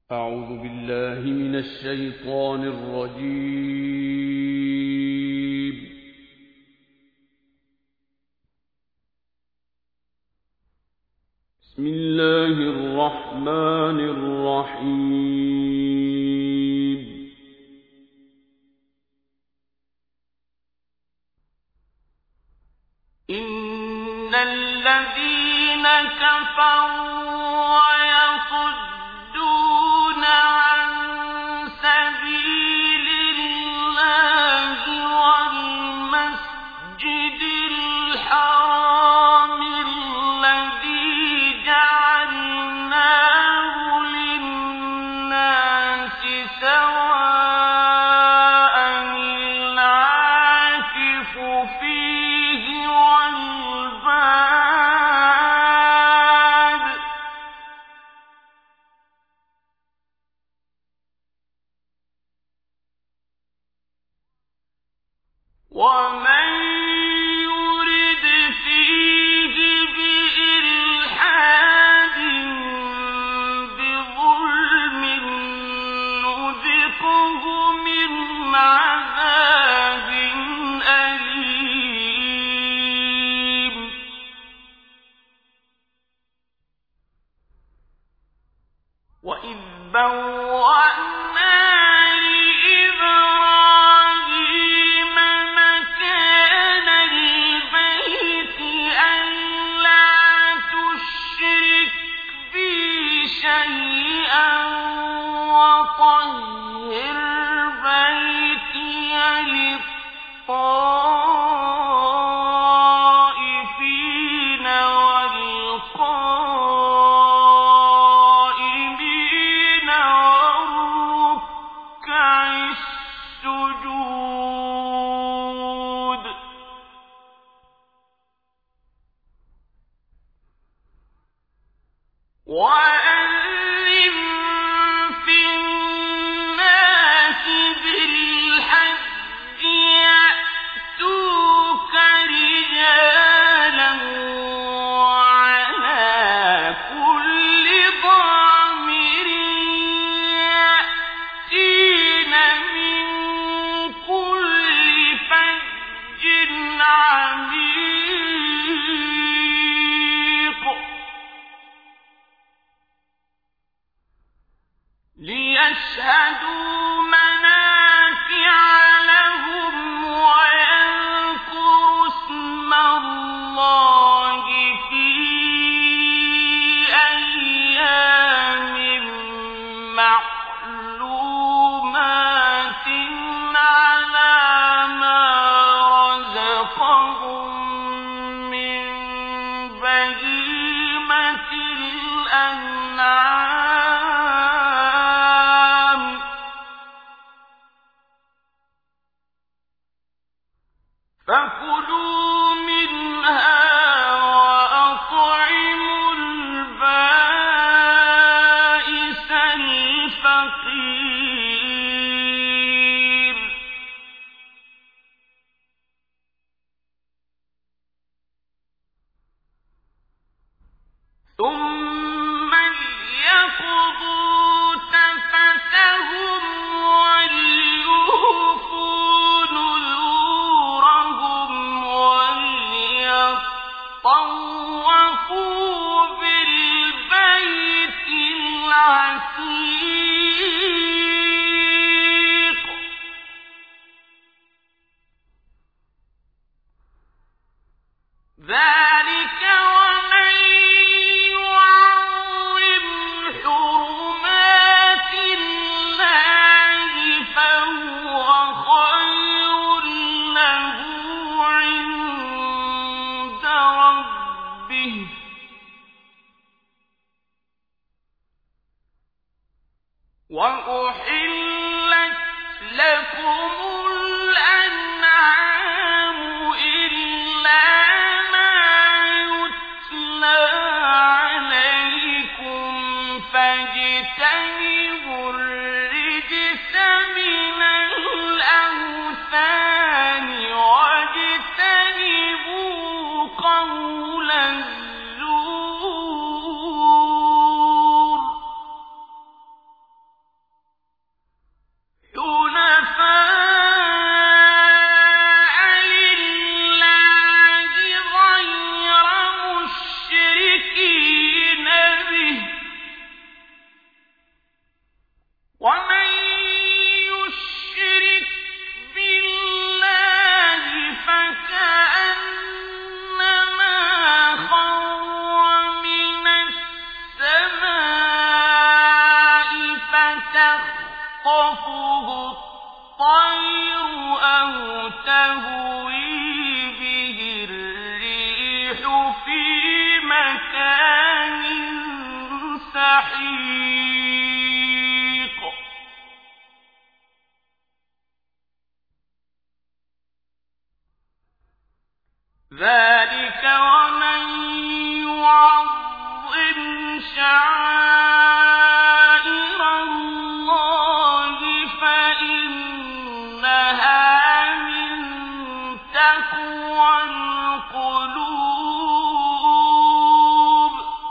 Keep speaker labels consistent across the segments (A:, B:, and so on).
A: أعوذ بالله من الشيطان الرجيم. بسم الله الرحمن الرحيم.
B: إن الذين كفروا ويصدون عن سبيل الله والمسجد الحرام الذي جعلناه للناس سواء العاكف فيه والباد ومن يرد فيه بإلحاد بظلم نذقه من عذاب أليم. وإذ بوأنا لإبراهيم مكان البيت ألا تشرك بي شيئا وطهر بيتي للطائفين والقائمين والركع السجود. وأذن في الناس بالحج يأتوك رجالا وعلى كل ضامر يأتين من كل فج عميق ليشهدوا منافع لهم ويذكروا اسم الله في أيام معلومات على ما رزقهم من بهيمة الأنعام. فكلوا منها وأطعموا البائس الفقير. ثم ليقضوا تفثهم وليوفوا نذورهم وليطوفوا بالبيت العتيق. ذلك ومن يعظم حرمات الله فهو خير له عند ربه. وأحلت لكم الأنعام إلا ما يتلى عليكم فاجتنبوا الرجس من الأوثان واجتنبوا قول الزور. تَخْطَفُهُ الطَّيْرُ أَوْ تَهْوِي بِهِ الرِّيحُ فِي مَكَانٍ سَحِيقٍ ذَلِكَ وَمَن يُعَظِّمْ شَعَائِرَ اللَّهِ فَإِنَّهَا مِن تَقْوَى الْقُلُوبِ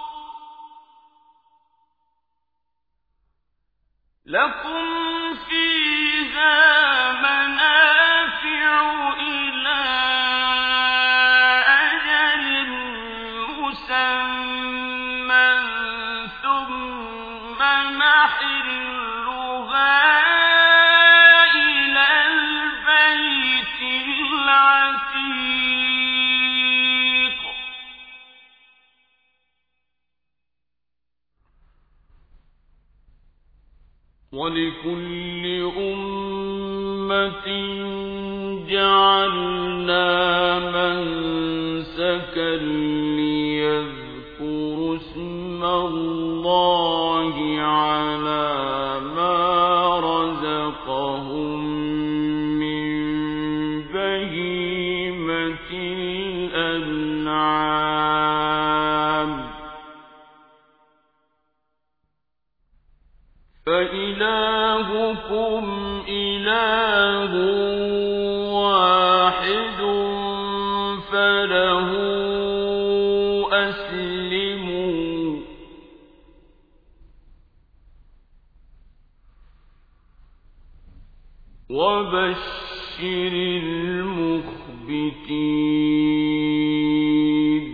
B: لَكُمْ فِيهَا مَنَافِعُ إِلَىٰ أَجَلٍ مُّسَمًّى ثُمَّ مَحِلُّهَا إِلَى الْبَيْتِ الْعَتِيقِ
A: وَلِكُلِّ أُمَّةٍ جَعَلْنَا مَنسَكًا لِّيَذْكُرُوا اسْمَ اللَّهِ عَلَىٰ مَا رَزَقَهُم مِّن بَهِيمَةِ الْأَنْعَامِ فَإِلَٰهُكُمْ إِلَٰهٌ وَاحِدٌ فَلَهُ أَسْلِمُوا ۗ وَبَشِّرِ الْمُخْبِتِينَ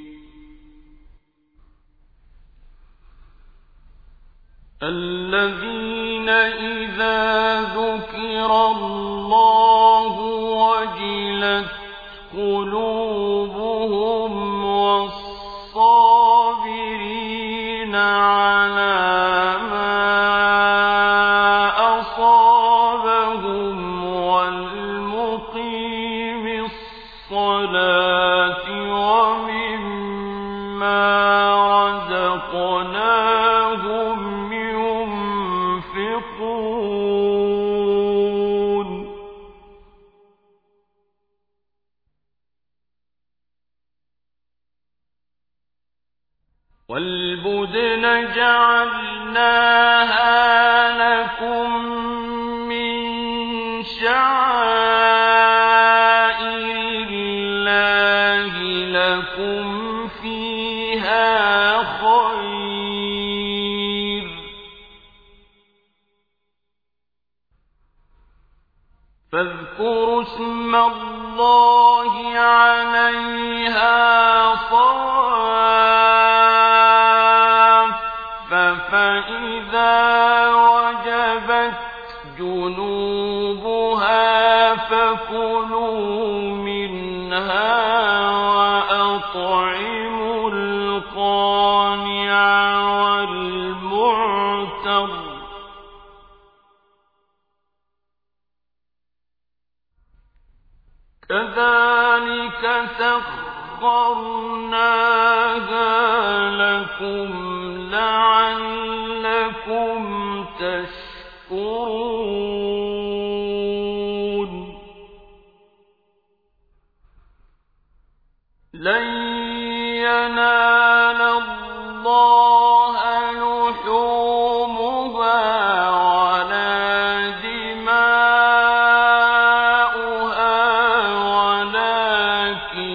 A: الَّذِينَ إِذَا ذُكِرَ اللَّهُ وَجِلَتْ قُلُوبُهُمْ وَالصَّابِرِينَ عَلَىٰ مَا أَصَابَهُمْ وَالْمُقِيمِ الصَّلَاةِ وَمِمَّا رَزَقْنَاهُمْ يُنفِقُونَ وَالْبُدْنَ جَعَلْنَاهَا لَكُم مِّن شَعَائِرِ اللَّهِ لَكُمْ فِيهَا خَيْرٌ فاذكروا اسم الله عليها صواف فإذا وجبت جنوبها فكلوا منها وأطعموا القانع والمعتر كذلك سخرناها لكم لعلكم تشكرون لن ينال الله لحومها ولا دماؤها ولكن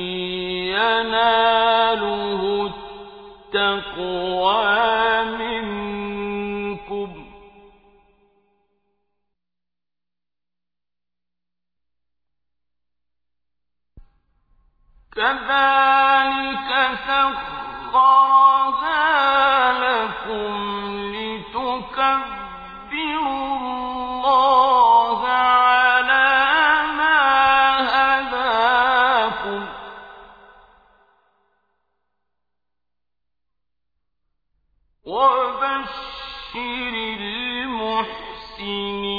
A: يناله التقوى منكم كذلك سخرها لكم لتكبروا الله على ما هداكم وبشر المحسنين محسن